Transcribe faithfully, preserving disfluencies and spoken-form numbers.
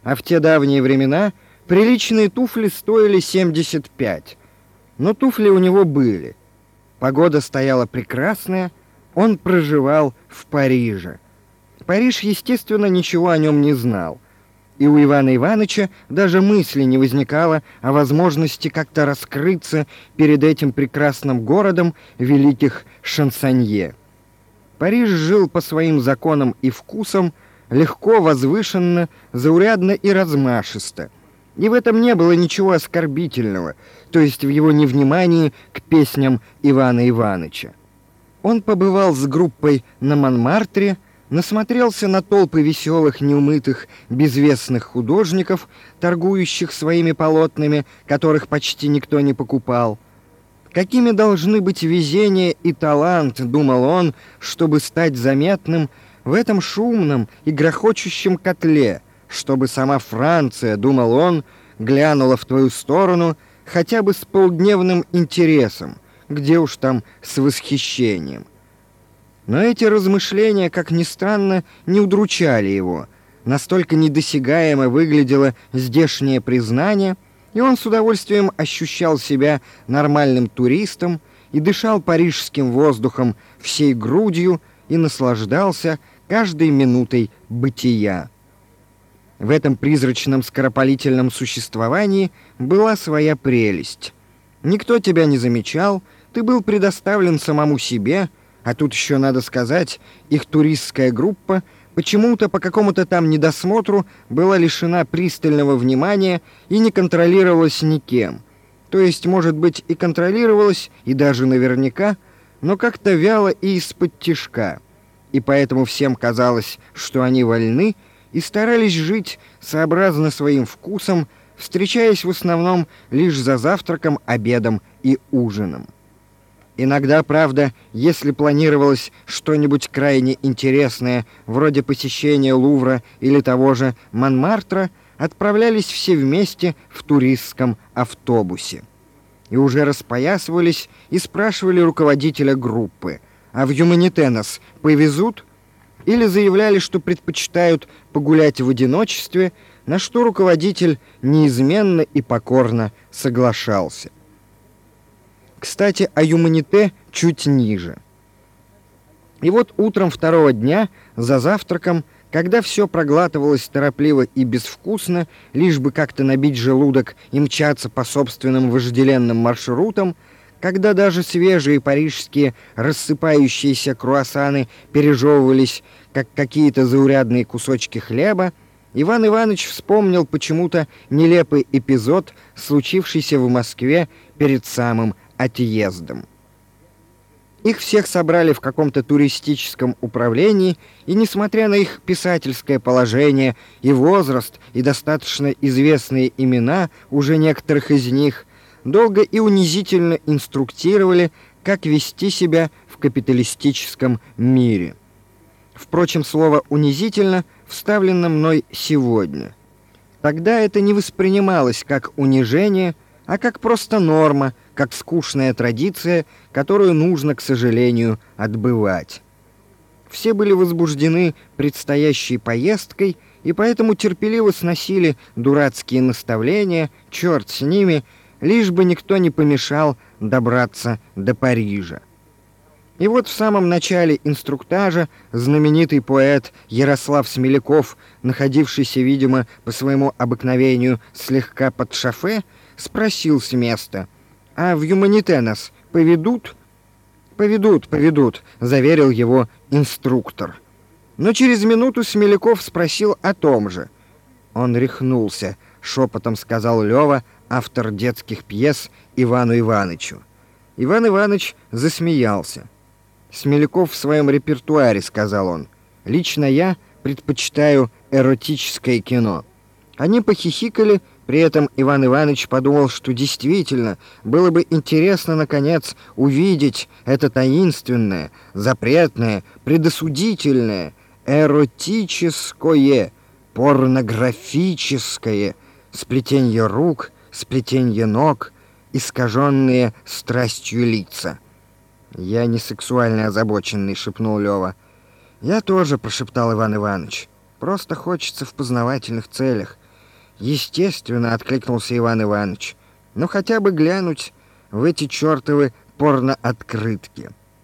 а в те давние времена приличные туфли стоили семьдесят пять. Но туфли у него были. Погода стояла прекрасная, он проживал в Париже. Париж, естественно, ничего о нем не знал. И у Ивана Ивановича даже мысли не возникало о возможности как-то раскрыться перед этим прекрасным городом великих шансонье. Париж жил по своим законам и вкусам, легко, возвышенно, заурядно и размашисто. И в этом не было ничего оскорбительного, то есть в его невнимании к песням Ивана Ивановича. Он побывал с группой на Монмартре, насмотрелся на толпы веселых, неумытых, безвестных художников, торгующих своими полотнами, которых почти никто не покупал. Какими должны быть везение и талант, думал он, чтобы стать заметным в этом шумном и грохочущем котле, чтобы сама Франция, думал он, глянула в твою сторону хотя бы с полдневным интересом, где уж там с восхищением. Но эти размышления, как ни странно, не удручали его. Настолько недосягаемо выглядело здешнее признание, и он с удовольствием ощущал себя нормальным туристом и дышал парижским воздухом всей грудью и наслаждался каждой минутой бытия. В этом призрачном скоропалительном существовании была своя прелесть. Никто тебя не замечал, ты был предоставлен самому себе, а тут еще надо сказать, их туристская группа почему-то по какому-то там недосмотру была лишена пристального внимания и не контролировалась никем. То есть, может быть, и контролировалась, и даже наверняка, но как-то вяло и из-под тишка. И поэтому всем казалось, что они вольны, и старались жить сообразно своим вкусам, встречаясь в основном лишь за завтраком, обедом и ужином. Иногда, правда, если планировалось что-нибудь крайне интересное, вроде посещения Лувра или того же Монмартра, отправлялись все вместе в туристском автобусе. И уже распоясывались и спрашивали руководителя группы: «А в Юманите нас повезут?» Или заявляли, что предпочитают погулять в одиночестве, на что руководитель неизменно и покорно соглашался. Кстати, о Юманите чуть ниже. И вот утром второго дня, за завтраком, когда все проглатывалось торопливо и безвкусно, лишь бы как-то набить желудок и мчаться по собственным вожделенным маршрутам, когда даже свежие парижские рассыпающиеся круассаны пережевывались, как какие-то заурядные кусочки хлеба, Иван Иванович вспомнил почему-то нелепый эпизод, случившийся в Москве перед самым отъездом. Их всех собрали в каком-то туристическом управлении, и, несмотря на их писательское положение и возраст, и достаточно известные имена уже некоторых из них, долго и унизительно инструктировали, как вести себя в капиталистическом мире. Впрочем, слово «унизительно» вставлено мной сегодня. Тогда это не воспринималось как унижение, а как просто норма, как скучная традиция, которую нужно, к сожалению, отбывать. Все были возбуждены предстоящей поездкой и поэтому терпеливо сносили дурацкие наставления, черт с ними, лишь бы никто не помешал добраться до Парижа. И вот в самом начале инструктажа знаменитый поэт Ярослав Смеляков, находившийся, видимо, по своему обыкновению слегка под шофе, спросил с места: «А в Юманите нас поведут?» «Поведут, поведут», — заверил его инструктор. Но через минуту Смеляков спросил о том же. «Он рехнулся», — шепотом сказал Лёва, автор детских пьес, Ивану Иванычу. Иван Иваныч засмеялся. «Смеляков в своем репертуаре», — сказал он. «Лично я предпочитаю эротическое кино». Они похихикали. При этом Иван Иванович подумал, что действительно было бы интересно, наконец, увидеть это таинственное, запретное, предосудительное, эротическое, порнографическое сплетенье рук, сплетенье ног, искаженные страстью лица. «Я не сексуально озабоченный», — шепнул Лёва. «Я тоже», — прошептал Иван Иванович. «Просто хочется в познавательных целях. Естественно, откликнулся Иван Иванович. Ну хотя бы глянуть в эти чертовы порно-открытки.